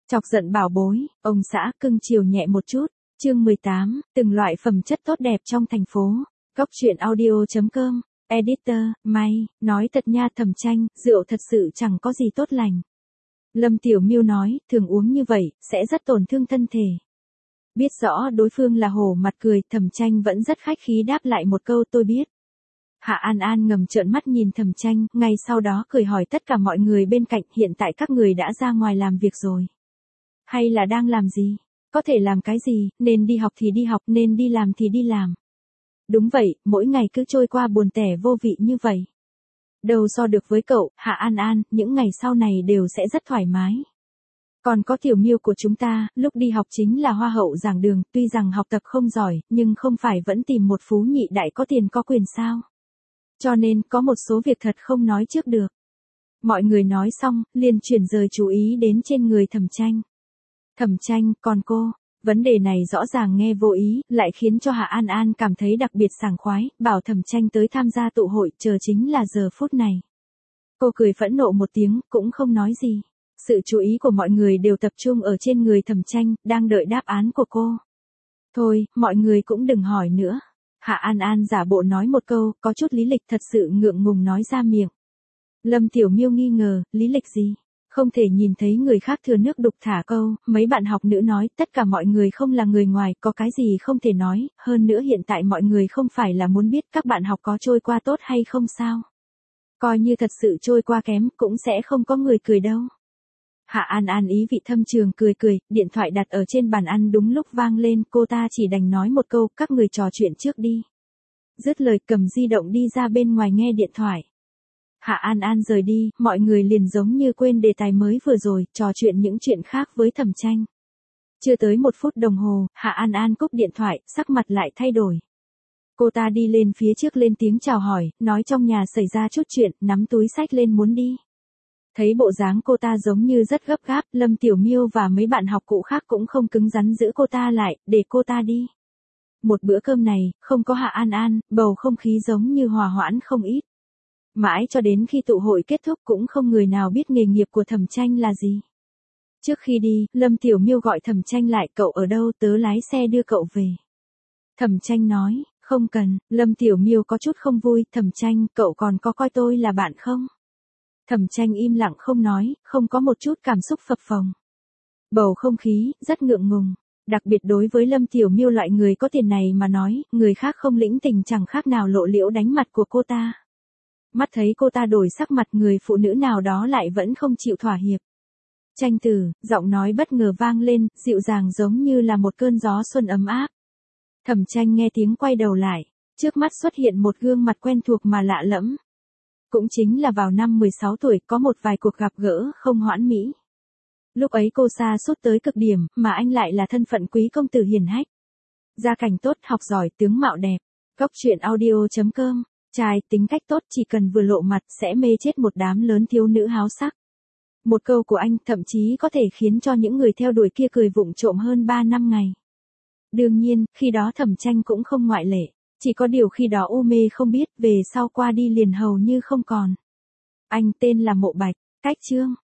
Chọc giận bảo bối, ông xã cưng chiều nhẹ một chút. Chương 18, từng loại phẩm chất tốt đẹp trong thành phố. Góc truyện audio.com. Editor, May, nói thật nha Thẩm Tranh, rượu thật sự chẳng có gì tốt lành. Lâm Tiểu Miêu nói, thường uống như vậy, sẽ rất tổn thương thân thể. Biết rõ đối phương là hổ mặt cười, Thẩm Tranh vẫn rất khách khí đáp lại một câu tôi biết. Hạ An An ngầm trợn mắt nhìn Thẩm Tranh, ngay sau đó cười hỏi tất cả mọi người bên cạnh hiện tại các người đã ra ngoài làm việc rồi. Hay là đang làm gì? Có thể làm cái gì, nên đi học thì đi học, nên đi làm thì đi làm. Đúng vậy, mỗi ngày cứ trôi qua buồn tẻ vô vị như vậy. Đâu so được với cậu, Hạ An An, những ngày sau này đều sẽ rất thoải mái. Còn có Tiểu Miêu của chúng ta, lúc đi học chính là hoa hậu giảng đường, tuy rằng học tập không giỏi, nhưng không phải vẫn tìm một phú nhị đại có tiền có quyền sao. Cho nên, có một số việc thật không nói trước được. Mọi người nói xong, liền chuyển rời chú ý đến trên người Thẩm Tranh. Thẩm Tranh, còn cô, vấn đề này rõ ràng nghe vô ý, lại khiến cho Hạ An An cảm thấy đặc biệt sảng khoái, bảo Thẩm Tranh tới tham gia tụ hội, chờ chính là giờ phút này. Cô cười phẫn nộ một tiếng, cũng không nói gì. Sự chú ý của mọi người đều tập trung ở trên người Thẩm Tranh, đang đợi đáp án của cô. Thôi, mọi người cũng đừng hỏi nữa. Hạ An An giả bộ nói một câu, có chút lý lịch thật sự ngượng ngùng nói ra miệng. Lâm Tiểu Miêu nghi ngờ, lý lịch gì? Không thể nhìn thấy người khác thừa nước đục thả câu, mấy bạn học nữ nói tất cả mọi người không là người ngoài, có cái gì không thể nói, hơn nữa hiện tại mọi người không phải là muốn biết các bạn học có trôi qua tốt hay không sao. Coi như thật sự trôi qua kém cũng sẽ không có người cười đâu. Hạ An An ý vị thâm trường cười cười, điện thoại đặt ở trên bàn ăn đúng lúc vang lên, cô ta chỉ đành nói một câu, các người trò chuyện trước đi. Dứt lời cầm di động đi ra bên ngoài nghe điện thoại. Hạ An An rời đi, mọi người liền giống như quên đề tài mới vừa rồi, trò chuyện những chuyện khác với Thẩm Tranh. Chưa tới 1 phút đồng hồ, Hạ An An cúp điện thoại, sắc mặt lại thay đổi. Cô ta đi lên phía trước lên tiếng chào hỏi, nói trong nhà xảy ra chút chuyện, nắm túi xách lên muốn đi. Thấy bộ dáng cô ta giống như rất gấp gáp, Lâm Tiểu Miêu và mấy bạn học cũ khác cũng không cứng rắn giữ cô ta lại, để cô ta đi. Một bữa cơm này, không có Hạ An An, bầu không khí giống như hòa hoãn không ít. Mãi cho đến khi tụ hội kết thúc cũng không người nào biết nghề nghiệp của Thẩm Tranh là gì. Trước khi đi, Lâm Tiểu Miêu gọi Thẩm Tranh lại, cậu ở đâu, tớ lái xe đưa cậu về. Thẩm Tranh nói, không cần. Lâm Tiểu Miêu có chút không vui, Thẩm Tranh, cậu còn có coi tôi là bạn không? Thẩm Tranh im lặng không nói, không có một chút cảm xúc phập phồng. Bầu không khí, rất ngượng ngùng. Đặc biệt đối với Lâm Tiểu Miêu loại người có tiền này mà nói, người khác không lĩnh tình chẳng khác nào lộ liễu đánh mặt của cô ta. Mắt thấy cô ta đổi sắc mặt, người phụ nữ nào đó lại vẫn không chịu thỏa hiệp. Tranh tử, giọng nói bất ngờ vang lên, dịu dàng giống như là một cơn gió xuân ấm áp. Thẩm Tranh nghe tiếng quay đầu lại, trước mắt xuất hiện một gương mặt quen thuộc mà lạ lẫm. Cũng chính là vào năm 16 tuổi có một vài cuộc gặp gỡ không hoãn mỹ. Lúc ấy cô sa sút tới cực điểm, mà anh lại là thân phận quý công tử hiền hách. Gia cảnh tốt, học giỏi, tướng mạo đẹp. Góc truyện audio.com. Trai, tính cách tốt, chỉ cần vừa lộ mặt sẽ mê chết một đám lớn thiếu nữ háo sắc. Một câu của anh thậm chí có thể khiến cho những người theo đuổi kia cười vụng trộm hơn 3 năm ngày. Đương nhiên, khi đó Thẩm Tranh cũng không ngoại lệ. Chỉ có điều khi đó u mê không biết, về sau qua đi liền hầu như không còn. Anh tên là Mộ Bạch, cách chương.